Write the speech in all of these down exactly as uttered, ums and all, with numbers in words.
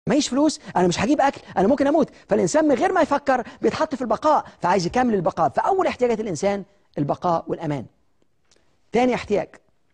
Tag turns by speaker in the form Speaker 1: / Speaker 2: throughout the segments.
Speaker 1: معيش فلوس، انا مش هجيب اكل، انا ممكن اموت. فالانسان من غير ما يفكر بيتحط في البقاء، فعايز يكمل البقاء. فاول احتياجات الانسان البقاء والامان. تاني احتياج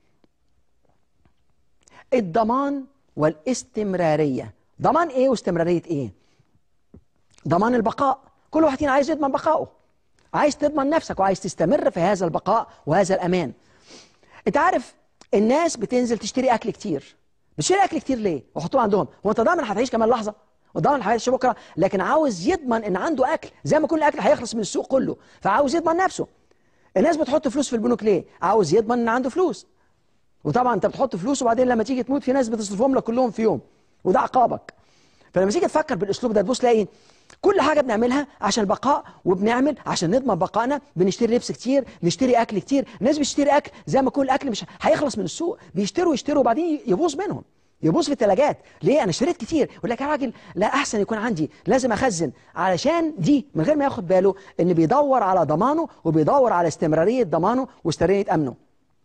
Speaker 1: الضمان والاستمراريه. ضمان ايه واستمراريه ايه؟ ضمان البقاء، كل واحد فينا عايز يضمن بقائه، عايز تضمن نفسك وعايز تستمر في هذا البقاء وهذا الامان. انت عارف الناس بتنزل تشتري اكل كتير، بتشتري اكل كتير ليه؟ وحطوه عندهم، هو انت ضامن هتعيش كمان لحظه؟ وضامن هتعيش بكره؟ لكن عاوز يضمن ان عنده اكل، زي ما كل الاكل هيخلص من السوق كله، فعاوز يضمن نفسه. الناس بتحط فلوس في البنوك ليه؟ عاوز يضمن ان عنده فلوس. وطبعا انت بتحط فلوس وبعدين لما تيجي تموت في ناس بتصرفهم لك كلهم في يوم، وده عقابك. فلما تيجي تفكر بالاسلوب ده تبص تلاقي كل حاجه بنعملها عشان البقاء، وبنعمل عشان نضمن بقائنا. بنشتري لبس كتير، نشتري اكل كتير. الناس بتشتري اكل زي ما كل الاكل مش هيخلص من السوق، بيشتروا يشتروا وبعدين يبوظ منهم، يبوظ في الثلاجات. ليه؟ انا اشتريت كتير. يقول لك يا راجل لا، احسن يكون عندي، لازم اخزن. علشان دي من غير ما ياخد باله ان بيدور على ضمانه، وبيدور على استمراريه ضمانه واستمراريه امنه.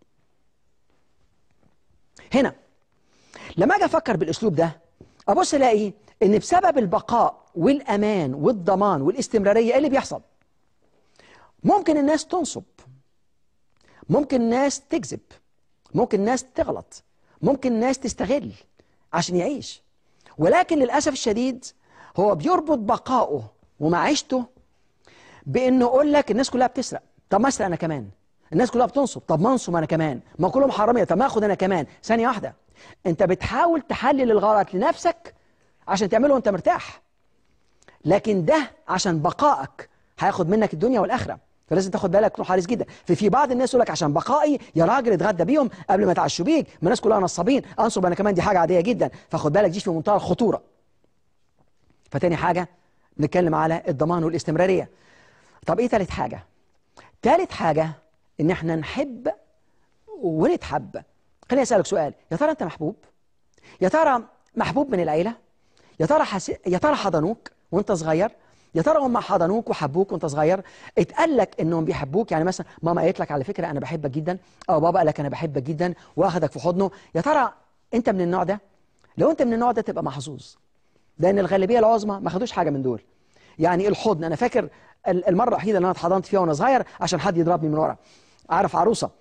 Speaker 1: هنا لما اجي افكر بالاسلوب ده ابص الاقي ان بسبب البقاء والامان والضمان والاستمراريه ايه اللي بيحصل؟ ممكن الناس تنصب، ممكن الناس تكذب، ممكن الناس تغلط، ممكن الناس تستغل عشان يعيش. ولكن للاسف الشديد هو بيربط بقائه ومعيشته بانه يقول لك الناس كلها بتسرق، طب ما اسرق انا كمان. الناس كلها بتنصب، طب ما انصب انا كمان. ما كلهم حراميه، طب ما اخد انا كمان. ثانيه واحده، انت بتحاول تحلل الغلط لنفسك عشان تعمله وانت مرتاح، لكن ده عشان بقائك هياخد منك الدنيا والاخره. فلازم تاخد بالك، تكون حريص جدا. ففي بعض الناس يقول لك عشان بقائي يا راجل اتغدى بيهم قبل ما يتعشوا بيك، ما الناس كلها نصابين، انصب انا كمان، دي حاجه عاديه جدا. فخد بالك دي في منتهى الخطوره. فتاني حاجه نتكلم على الضمان والاستمراريه. طب ايه تالت حاجه؟ تالت حاجه ان احنا نحب ونتحب. خليني اسالك سؤال، يا ترى انت محبوب؟ يا ترى محبوب من العيله؟ يا ترى حس... يا ترى حضنوك وانت صغير؟ يا ترى هم حضنوك وحبوك وانت صغير؟ اتقال لك انهم بيحبوك؟ يعني مثلا ماما قالت لك على فكره انا بحبك جدا، او بابا قال لك انا بحبك جدا واخدك في حضنه. يا ترى انت من النوع ده؟ لو انت من النوع ده تبقى محظوظ، لان الغالبيه العظمى ما خدوش حاجه من دول. يعني الحضن، انا فاكر المره الوحيده اللي انا اتحضنت فيها وانا صغير عشان حد يضربني من ورا، عارف، عروسه.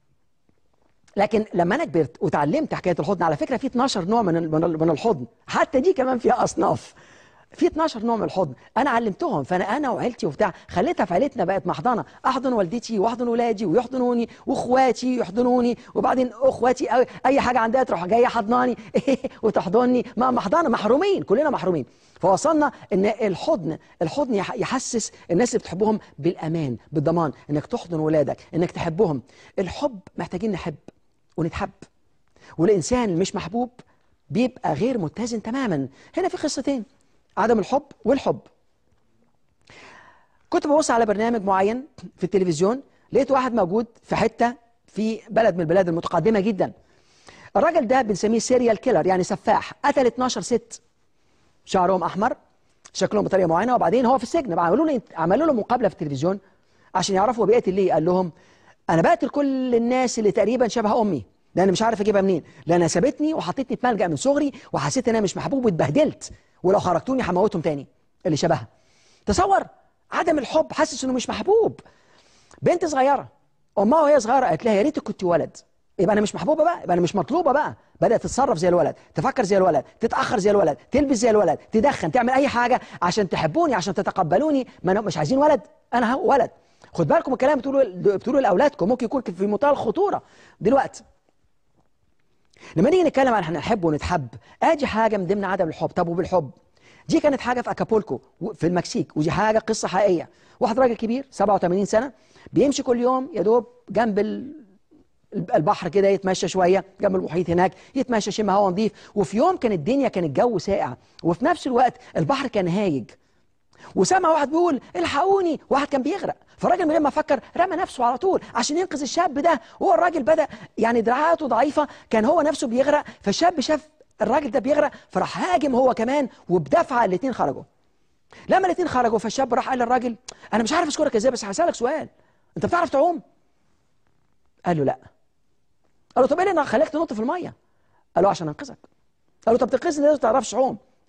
Speaker 1: لكن لما انا كبرت وتعلمت حكايه الحضن، على فكره في اتناشر نوع من من الحضن، حتى دي كمان فيها اصناف، في اتناشر نوع من الحضن انا علمتهم. فانا انا وعيلتي وبتاع خليتها في عيلتنا بقت محضنه، احضن والدتي واحضن ولادي ويحضنوني، واخواتي يحضنوني، وبعدين اخواتي اي حاجه عندها تروح جايه حضناني وتحضني. ما محضنه، محرومين، كلنا محرومين. فوصلنا ان الحضن الحضن يحسس الناس اللي بتحبهم بالامان، بالضمان، انك تحضن ولادك، انك تحبهم. الحب محتاجين نحب ونتحب، والإنسان المش محبوب بيبقى غير متزن تماما. هنا في قصتين، عدم الحب والحب. كنت ببص على برنامج معين في التلفزيون، لقيت واحد موجود في حتة في بلد من البلاد المتقدمة جدا. الراجل ده بنسميه سيريال كيلر، يعني سفاح، قتل اتناشر ست، شعرهم أحمر، شكلهم بطريقة معينة، وبعدين هو في السجن. عملوا له عملوا له مقابلة في التلفزيون عشان يعرفوا هو بيقتل ليه. قال لهم أنا بقتل كل الناس اللي تقريبا شبه أمي، لأن مش عارف أجيبها منين، لأنها سابتني وحطتني في ملجأ من صغري، وحسيت إن أنا مش محبوب واتبهدلت، ولو خرجتوني هموتهم تاني اللي شبهها. تصور عدم الحب، حاسس إنه مش محبوب. بنت صغيرة أمها وهي صغيرة قالت لها يا ريتك كنت ولد، يبقى أنا مش محبوبة بقى، يبقى أنا مش مطلوبة بقى. بدأت تتصرف زي الولد، تفكر زي الولد، تتأخر زي الولد، تلبس زي الولد، تدخن، تعمل أي حاجة عشان تحبوني، عشان تتقبلوني. ما مش عايزين ولد، أنا ولد. خد بالكم الكلام بتقولوا بتقولوا لاولادكم ممكن يكون في منتهى الخطوره دلوقتي. لما نيجي نتكلم عن احنا نحب ونتحب، ادي حاجه من ضمن عدم الحب. طب وبالحب، دي كانت حاجه في اكابولكو في المكسيك، ودي حاجه قصه حقيقيه. واحد راجل كبير سبعة وثمانين سنه بيمشي كل يوم يا دوب جنب البحر كده، يتمشى شويه جنب المحيط هناك، يتمشى يشم هواء نظيف. وفي يوم كان الدنيا كان الجو ساقع، وفي نفس الوقت البحر كان هايج، وسمع واحد بيقول الحقوني، واحد كان بيغرق. فالراجل من غير ما فكر رمى نفسه على طول عشان ينقذ الشاب ده. وهو الراجل بدأ يعني دراعاته ضعيفة، كان هو نفسه بيغرق، فالشاب شاف الراجل ده بيغرق فراح هاجم هو كمان، وبدفعة الاثنين خرجوا. لما الاثنين خرجوا فالشاب راح قال للراجل انا مش عارف اشكرك ازاي، بس هسألك سؤال، انت بتعرف تعوم؟ قال له لا. قال له طب ايه اللي خلاك تنط في الميه؟ قال له عشان انقذك. قال له طب تنقذني ليه ما تعرفش تعوم؟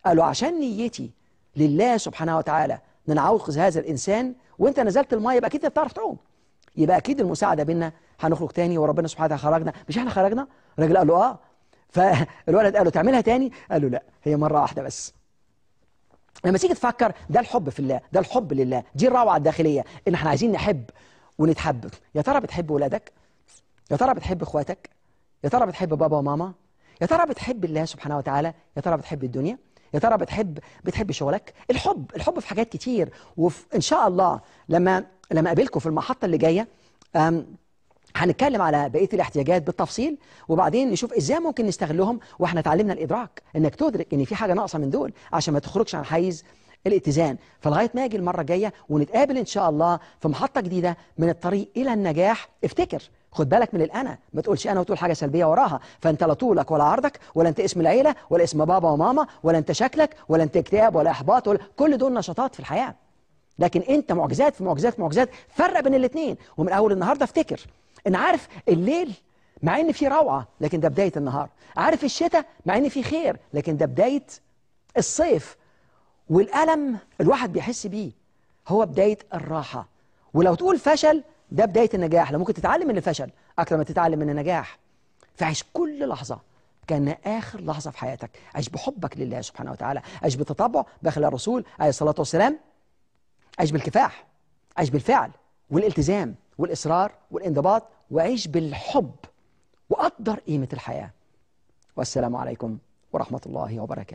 Speaker 1: قالوا عشان نيتي لله سبحانه وتعالى ان انا عاوز هذا الانسان، وانت نزلت الميه يبقى اكيد انت بتعرف تعوم، يبقى اكيد المساعده بينا هنخرج تاني، وربنا سبحانه وتعالى خرجنا. مش احنا خرجنا؟ الراجل قال له اه. فالولد قال له تعملها تاني؟ قال له لا، هي مره واحده بس. لما تيجي تفكر، ده الحب في الله، ده الحب لله، دي الروعه الداخليه ان احنا عايزين نحب ونتحب. يا ترى بتحب ولادك؟ يا ترى بتحب اخواتك؟ يا ترى بتحب بابا وماما؟ يا ترى بتحب الله سبحانه وتعالى؟ يا ترى بتحب الدنيا؟ يا ترى بتحب بتحب شغلك؟ الحب الحب في حاجات كتير، وان شاء الله لما لما اقابلكم في المحطه اللي جايه هنتكلم على بقيه الاحتياجات بالتفصيل، وبعدين نشوف ازاي ممكن نستغلهم واحنا اتعلمنا الادراك، انك تدرك ان في حاجه ناقصه من دول عشان ما تخرجش عن حيز الاتزان. فلغايه ما اجي المره الجايه ونتقابل ان شاء الله في محطه جديده من الطريق الى النجاح، افتكر خد بالك من الانا، ما تقولش انا وتقول حاجه سلبيه وراها. فانت لا طولك ولا عرضك ولا انت اسم العيله ولا اسم بابا وماما ولا انت شكلك ولا انت اكتئاب ولا احباط ولا كل دول نشاطات في الحياه، لكن انت معجزات في معجزات في معجزات. فرق بين الاثنين. ومن اول النهارده افتكر ان عارف الليل مع ان فيه روعه لكن ده بدايه النهار، عارف الشتاء مع ان فيه خير لكن ده بدايه الصيف، والالم الواحد بيحس بيه هو بدايه الراحه، ولو تقول فشل ده بدايه النجاح. لو ممكن تتعلم من الفشل اكثر ما تتعلم من النجاح. فعيش كل لحظه كان اخر لحظه في حياتك، عيش بحبك لله سبحانه وتعالى، عيش بتطبع باخلاق الرسول عليه الصلاه والسلام، عيش بالكفاح، عيش بالفعل والالتزام والإصرار والانضباط، وعيش بالحب وقدر قيمة الحياة. والسلام عليكم ورحمة الله وبركاته.